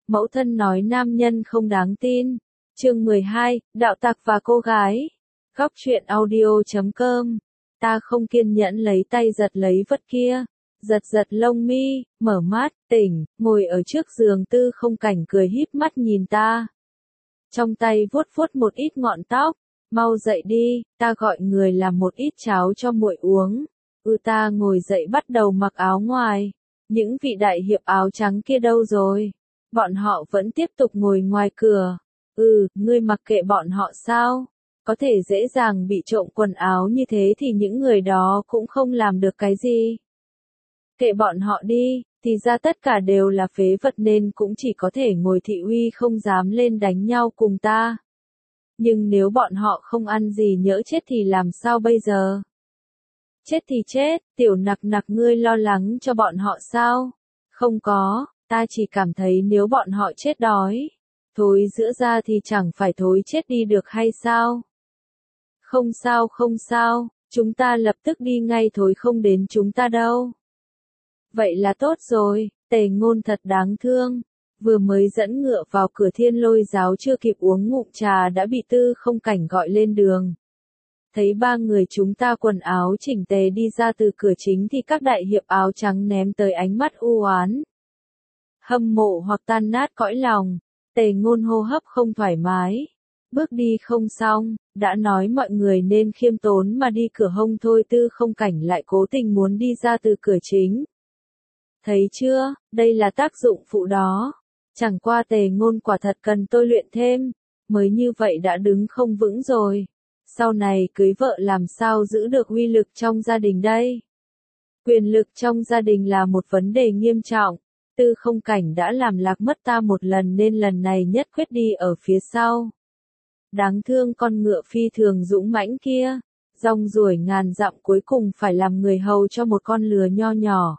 Mẫu thân nói nam nhân không đáng tin. Chương 12, đạo tặc và cô gái. Góc truyện audio.com. Ta không kiên nhẫn lấy tay giật lấy vật kia. Giật giật lông mi, mở mắt, tỉnh, ngồi ở trước giường Tư Không Cảnh cười híp mắt nhìn ta. Trong tay vuốt vuốt một ít ngọn tóc. Mau dậy đi, ta gọi người làm một ít cháo cho muội uống. Ta ngồi dậy bắt đầu mặc áo ngoài. Những vị đại hiệp áo trắng kia đâu rồi? Bọn họ vẫn tiếp tục ngồi ngoài cửa. Ngươi mặc kệ bọn họ sao? Có thể dễ dàng bị trộm quần áo như thế thì những người đó cũng không làm được cái gì. Kệ bọn họ đi, thì ra tất cả đều là phế vật nên cũng chỉ có thể ngồi thị uy không dám lên đánh nhau cùng ta. Nhưng nếu bọn họ không ăn gì nhỡ chết thì làm sao bây giờ? Chết thì chết, Tiểu Nặc Nặc ngươi lo lắng cho bọn họ sao? Không có, ta chỉ cảm thấy nếu bọn họ chết đói, thối giữa ra thì chẳng phải thối chết đi được hay sao? Không sao, chúng ta lập tức đi ngay thối không đến chúng ta đâu. Vậy là tốt rồi, Tề Ngôn thật đáng thương. Vừa mới dẫn ngựa vào cửa Thiên Lôi giáo chưa kịp uống ngụm trà đã bị Tư Không Cảnh gọi lên đường. Thấy ba người chúng ta quần áo chỉnh tề đi ra từ cửa chính thì các đại hiệp áo trắng ném tới ánh mắt u oán, hâm mộ hoặc tan nát cõi lòng. Tề Ngôn hô hấp không thoải mái. Bước đi không xong, đã nói mọi người nên khiêm tốn mà đi cửa hông thôi. Tư Không Cảnh lại cố tình muốn đi ra từ cửa chính. Thấy chưa, đây là tác dụng phụ đó. Chẳng qua Tề Ngôn quả thật cần tôi luyện thêm, mới như vậy đã đứng không vững rồi. Sau này cưới vợ làm sao giữ được uy lực trong gia đình đây? Quyền lực trong gia đình là một vấn đề nghiêm trọng. Tư Không Cảnh đã làm lạc mất ta một lần nên lần này nhất quyết đi ở phía sau. Đáng thương con ngựa phi thường dũng mãnh kia, rong ruổi ngàn dặm cuối cùng phải làm người hầu cho một con lừa nho nhỏ.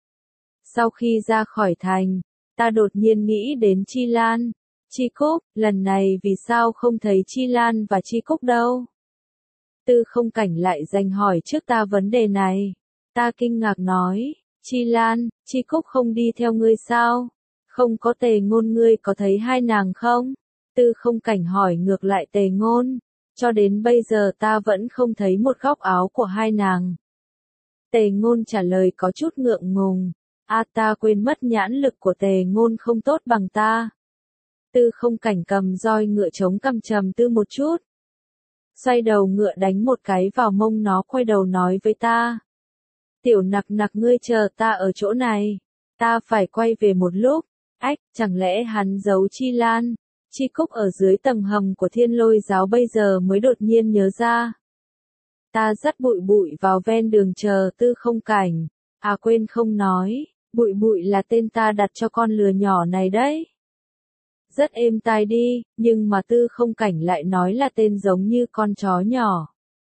Sau khi ra khỏi thành, ta đột nhiên nghĩ đến Chi Lan, Chi Cúc, lần này vì sao không thấy Chi Lan và Chi Cúc đâu? Tư Không Cảnh lại dành hỏi trước ta vấn đề này. Ta kinh ngạc nói, Chi Lan, Chi Cúc không đi theo ngươi sao? Không có. Tề Ngôn ngươi có thấy hai nàng không? Tư Không Cảnh hỏi ngược lại Tề Ngôn, cho đến bây giờ ta vẫn không thấy một góc áo của hai nàng. Tề Ngôn trả lời có chút ngượng ngùng, ta quên mất nhãn lực của Tề Ngôn không tốt bằng ta. Tư Không Cảnh cầm roi ngựa chống cằm trầm tư một chút. Xoay đầu ngựa đánh một cái vào mông nó, quay đầu nói với ta. Tiểu Nặc Nặc ngươi chờ ta ở chỗ này. Ta phải quay về một lúc. Chẳng lẽ hắn giấu Chi Lan, Chi Cúc ở dưới tầng hầm của Thiên Lôi giáo bây giờ mới đột nhiên nhớ ra. Ta dắt Bụi Bụi vào ven đường chờ Tư Không Cảnh. Quên không nói, Bụi Bụi là tên ta đặt cho con lừa nhỏ này đấy. Rất êm tai đi, nhưng mà Tư Không Cảnh lại nói là tên giống như con chó nhỏ.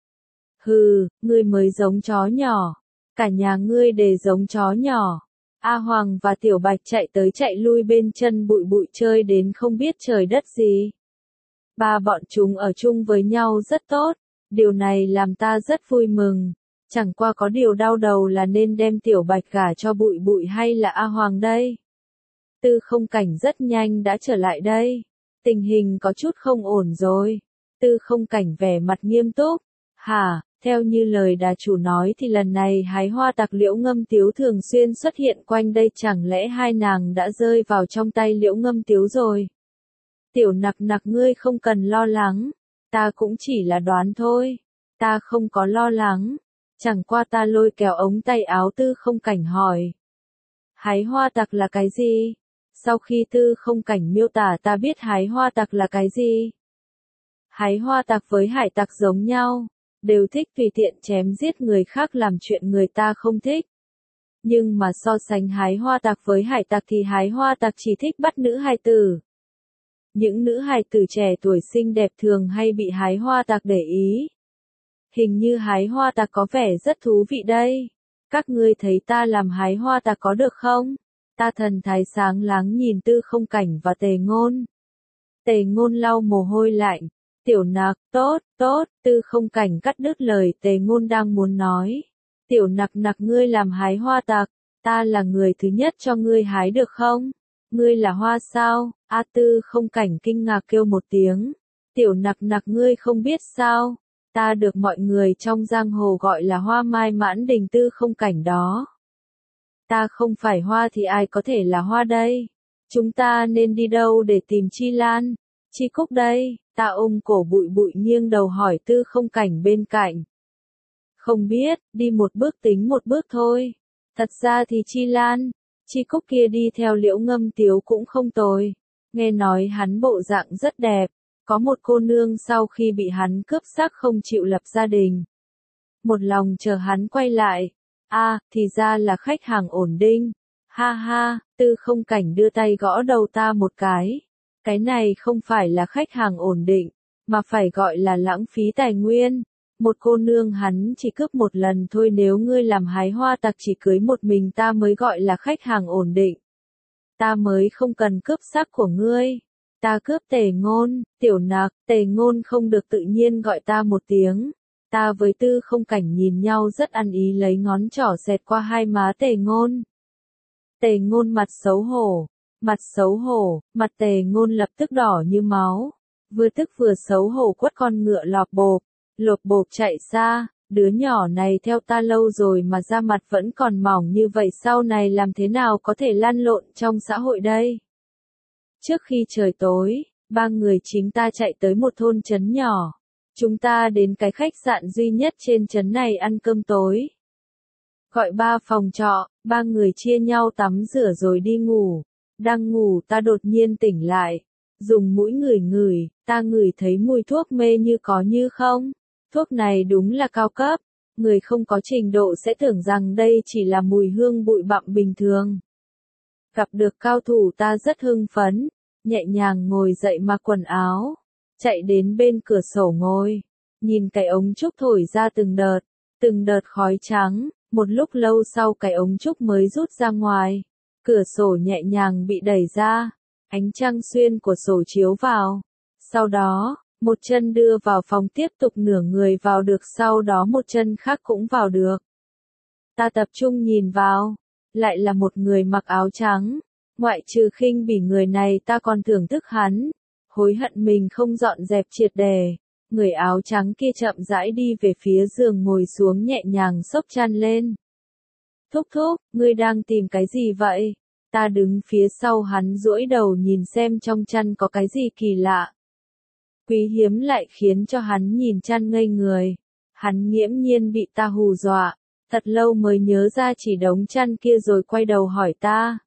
Ngươi mới giống chó nhỏ. Cả nhà ngươi đều giống chó nhỏ. A Hoàng và Tiểu Bạch chạy tới chạy lui bên chân Bụi Bụi chơi đến không biết trời đất gì. Ba bọn chúng ở chung với nhau rất tốt. Điều này làm ta rất vui mừng. Chẳng qua có điều đau đầu là nên đem Tiểu Bạch gả cho Bụi Bụi hay là A Hoàng đây? Tư Không Cảnh rất nhanh đã trở lại đây. Tình hình có chút không ổn rồi. Tư Không Cảnh vẻ mặt nghiêm túc. Theo như lời đà chủ nói thì lần này hái hoa tặc Liễu Ngâm Tiếu thường xuyên xuất hiện quanh đây, chẳng lẽ hai nàng đã rơi vào trong tay Liễu Ngâm Tiếu rồi? Tiểu Nặc Nặc ngươi không cần lo lắng. Ta cũng chỉ là đoán thôi. Ta không có lo lắng. Chẳng qua ta lôi kéo ống tay áo Tư Không Cảnh hỏi. Hái hoa tặc là cái gì? Sau khi Tư Không Cảnh miêu tả ta biết hái hoa tặc là cái gì. Hái hoa tặc với hải tặc giống nhau, đều thích tùy tiện chém giết người khác làm chuyện người ta không thích. Nhưng mà so sánh hái hoa tặc với hải tặc thì hái hoa tặc chỉ thích bắt nữ hài tử. Những nữ hài tử trẻ tuổi xinh đẹp thường hay bị hái hoa tặc để ý. Hình như hái hoa tặc có vẻ rất thú vị đây. Các ngươi thấy ta làm hái hoa tặc có được không? Ta thần thái sáng láng nhìn Tư Không Cảnh và Tề Ngôn. Tề Ngôn lau mồ hôi lạnh. Tiểu Nặc, tốt, Tư Không Cảnh cắt đứt lời Tề Ngôn đang muốn nói. Tiểu Nặc Nặc ngươi làm hái hoa tặc, ta là người thứ nhất cho ngươi hái được không? Ngươi là Hoa sao? A Tư Không Cảnh kinh ngạc kêu một tiếng. Tiểu Nặc Nặc ngươi không biết sao? Ta được mọi người trong giang hồ gọi là Hoa Mai Mãn Đình Tư Không Cảnh đó. Ta không phải Hoa thì ai có thể là Hoa đây? Chúng ta nên đi đâu để tìm Chi Lan? Chi Cúc đây? Ta ôm cổ Bụi Bụi nghiêng đầu hỏi Tư Không Cảnh bên cạnh. Không biết, đi một bước tính một bước thôi. Thật ra thì Chi Lan, Chi Cúc kia đi theo Liễu Ngâm Tiếu cũng không tồi. Nghe nói hắn bộ dạng rất đẹp. Có một cô nương sau khi bị hắn cướp xác không chịu lập gia đình. Một lòng chờ hắn quay lại. Thì ra là khách hàng ổn định. Ha ha, Tư Không Cảnh đưa tay gõ đầu ta một cái. Cái này không phải là khách hàng ổn định, mà phải gọi là lãng phí tài nguyên. Một cô nương hắn chỉ cướp một lần thôi, nếu ngươi làm hái hoa tặc chỉ cưới một mình ta mới gọi là khách hàng ổn định. Ta mới không cần cướp xác của ngươi. Ta cướp Tề Ngôn, Tiểu Nặc, Tề Ngôn không được tự nhiên gọi ta một tiếng. Ta với Tư Không Cảnh nhìn nhau rất ăn ý, lấy ngón trỏ xẹt qua hai má Tề Ngôn. Tề Ngôn mặt xấu hổ, mặt Tề Ngôn lập tức đỏ như máu. Vừa tức vừa xấu hổ quất con ngựa lộp bộp chạy xa. Đứa nhỏ này theo ta lâu rồi mà da mặt vẫn còn mỏng như vậy, sau này làm thế nào có thể lăn lộn trong xã hội đây? Trước khi trời tối, ba người chính ta chạy tới một thôn trấn nhỏ. Chúng ta đến cái khách sạn duy nhất trên trấn này ăn cơm tối. Gọi 3 phòng trọ, ba người chia nhau tắm rửa rồi đi ngủ. Đang ngủ ta đột nhiên tỉnh lại. Dùng mũi ngửi, ta ngửi thấy mùi thuốc mê như có như không. Thuốc này đúng là cao cấp. Người không có trình độ sẽ tưởng rằng đây chỉ là mùi hương bụi bặm bình thường. Gặp được cao thủ ta rất hưng phấn. Nhẹ nhàng ngồi dậy mặc quần áo. Chạy đến bên cửa sổ ngồi. Nhìn cái ống trúc thổi ra từng đợt khói trắng. Một lúc lâu sau cái ống trúc mới rút ra ngoài. Cửa sổ nhẹ nhàng bị đẩy ra. Ánh trăng xuyên của sổ chiếu vào. Sau đó, một chân đưa vào phòng, tiếp tục nửa người vào được, sau đó một chân khác cũng vào được. Ta tập trung nhìn vào. Lại là một người mặc áo trắng. Ngoại trừ khinh bỉ người này ta còn thưởng thức hắn. Hối hận mình không dọn dẹp triệt đề. Người áo trắng kia chậm rãi đi về phía giường, ngồi xuống nhẹ nhàng xốc chăn lên. Thúc thúc, ngươi đang tìm cái gì vậy? Ta đứng phía sau hắn duỗi đầu nhìn xem trong chăn có cái gì kỳ lạ. Quý hiếm lại khiến cho hắn nhìn chăn ngây người. Hắn nghiễm nhiên bị ta hù dọa. Thật lâu mới nhớ ra chỉ đống chăn kia rồi quay đầu hỏi ta.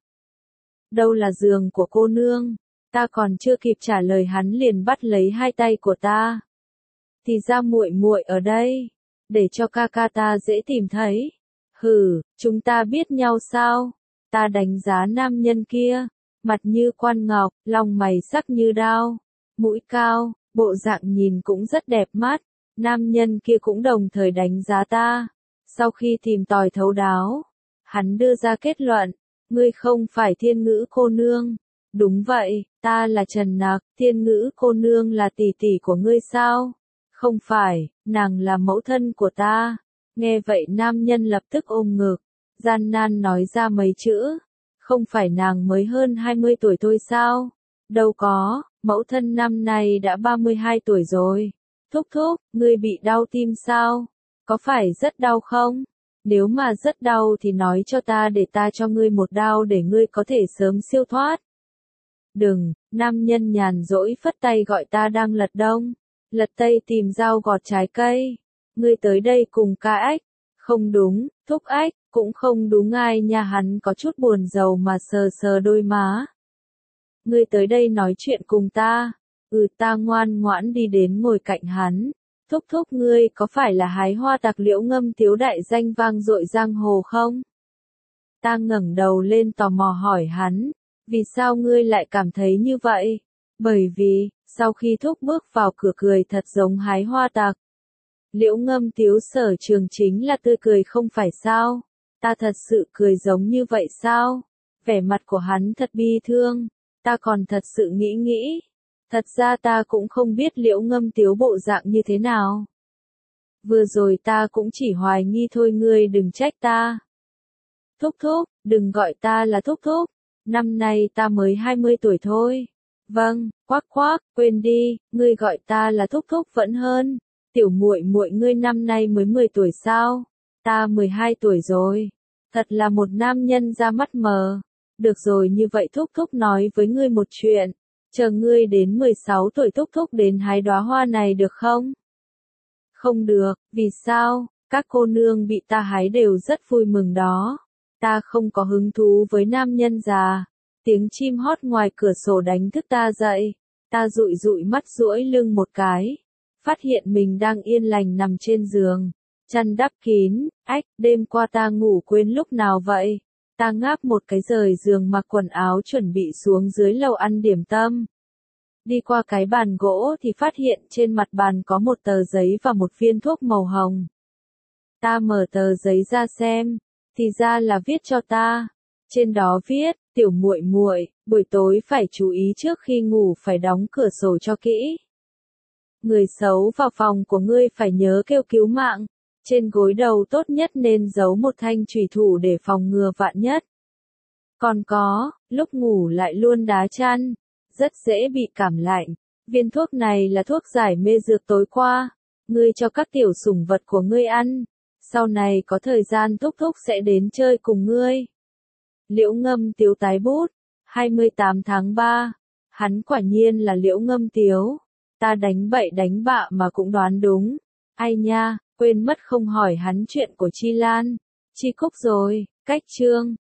Đâu là giường của cô nương? Ta còn chưa kịp trả lời hắn liền bắt lấy hai tay của ta. Thì ra muội muội ở đây, để cho ca ca ta dễ tìm thấy. Hừ, chúng ta biết nhau sao? Ta đánh giá nam nhân kia, mặt như quan ngọc, lòng mày sắc như đao, mũi cao, bộ dạng nhìn cũng rất đẹp mắt. Nam nhân kia cũng đồng thời đánh giá ta. Sau khi tìm tòi thấu đáo, hắn đưa ra kết luận, ngươi không phải Thiên Ngữ cô nương. Đúng vậy, ta là Trần Nặc. Thiên Ngữ cô nương là tỷ tỷ của ngươi sao? Không phải, nàng là mẫu thân của ta. Nghe vậy nam nhân lập tức ôm ngực, gian nan nói ra mấy chữ. Không phải nàng mới hơn 20 tuổi thôi sao? Đâu có, mẫu thân năm nay đã 32 tuổi rồi. Thúc thúc, ngươi bị đau tim sao? Có phải rất đau không? Nếu mà rất đau thì nói cho ta để ta cho ngươi một đao để ngươi có thể sớm siêu thoát. Đừng, nam nhân nhàn rỗi phất tay gọi ta đang lật đông, lật tây tìm dao gọt trái cây. Ngươi tới đây cùng ca ách. Không đúng, thúc ách, cũng không đúng ai nha, hắn có chút buồn rầu mà sờ sờ đôi má. Ngươi tới đây nói chuyện cùng ta. Ta ngoan ngoãn đi đến ngồi cạnh hắn. Thúc thúc, ngươi có phải là hái hoa tặc Liễu Ngâm Tiếu đại danh vang dội giang hồ không? Ta ngẩng đầu lên tò mò hỏi hắn, vì sao ngươi lại cảm thấy như vậy? Bởi vì, sau khi thúc bước vào cửa cười thật giống hái hoa tặc. Liễu Ngâm Tiếu sở trường chính là tươi cười không phải sao? Ta thật sự cười giống như vậy sao? Vẻ mặt của hắn thật bi thương. Ta còn thật sự nghĩ. Thật ra ta cũng không biết Liễu Ngâm Tiếu bộ dạng như thế nào. Vừa rồi ta cũng chỉ hoài nghi thôi, ngươi đừng trách ta. Thúc thúc, đừng gọi ta là thúc thúc. Năm nay ta mới 20 tuổi thôi. Vâng, khoác khoác, quên đi, ngươi gọi ta là thúc thúc vẫn hơn. Tiểu muội muội ngươi năm nay mới 10 tuổi sao? Ta 12 tuổi rồi. Thật là một nam nhân ra mắt mờ. Được rồi, như vậy thúc thúc nói với ngươi một chuyện. Chờ ngươi đến 16 tuổi thúc thúc đến hái đóa hoa này được không? Không được, vì sao? Các cô nương bị ta hái đều rất vui mừng đó. Ta không có hứng thú với nam nhân già. Tiếng chim hót ngoài cửa sổ đánh thức ta dậy. Ta dụi dụi mắt duỗi lưng một cái. Phát hiện mình đang yên lành nằm trên giường. Chăn đắp kín, ách, đêm qua ta ngủ quên lúc nào vậy? Ta ngáp một cái rời giường mặc quần áo chuẩn bị xuống dưới lầu ăn điểm tâm. Đi qua cái bàn gỗ thì phát hiện trên mặt bàn có một tờ giấy và một viên thuốc màu hồng. Ta mở tờ giấy ra xem, thì ra là viết cho ta. Trên đó viết, tiểu muội muội, buổi tối phải chú ý trước khi ngủ phải đóng cửa sổ cho kỹ. Người xấu vào phòng của ngươi phải nhớ kêu cứu mạng. Trên gối đầu tốt nhất nên giấu một thanh chùy thủ để phòng ngừa vạn nhất. Còn có, lúc ngủ lại luôn đá chăn, rất dễ bị cảm lạnh. Viên thuốc này là thuốc giải mê dược tối qua, ngươi cho các tiểu sủng vật của ngươi ăn. Sau này có thời gian thúc thúc sẽ đến chơi cùng ngươi. Liễu Ngâm Tiếu tái bút, 28 tháng 3. Hắn quả nhiên là Liễu Ngâm Tiếu. Ta đánh bậy đánh bạ mà cũng đoán đúng. Ai nha, quên mất không hỏi hắn chuyện của Chi Lan, Chi Cúc rồi. Cách chương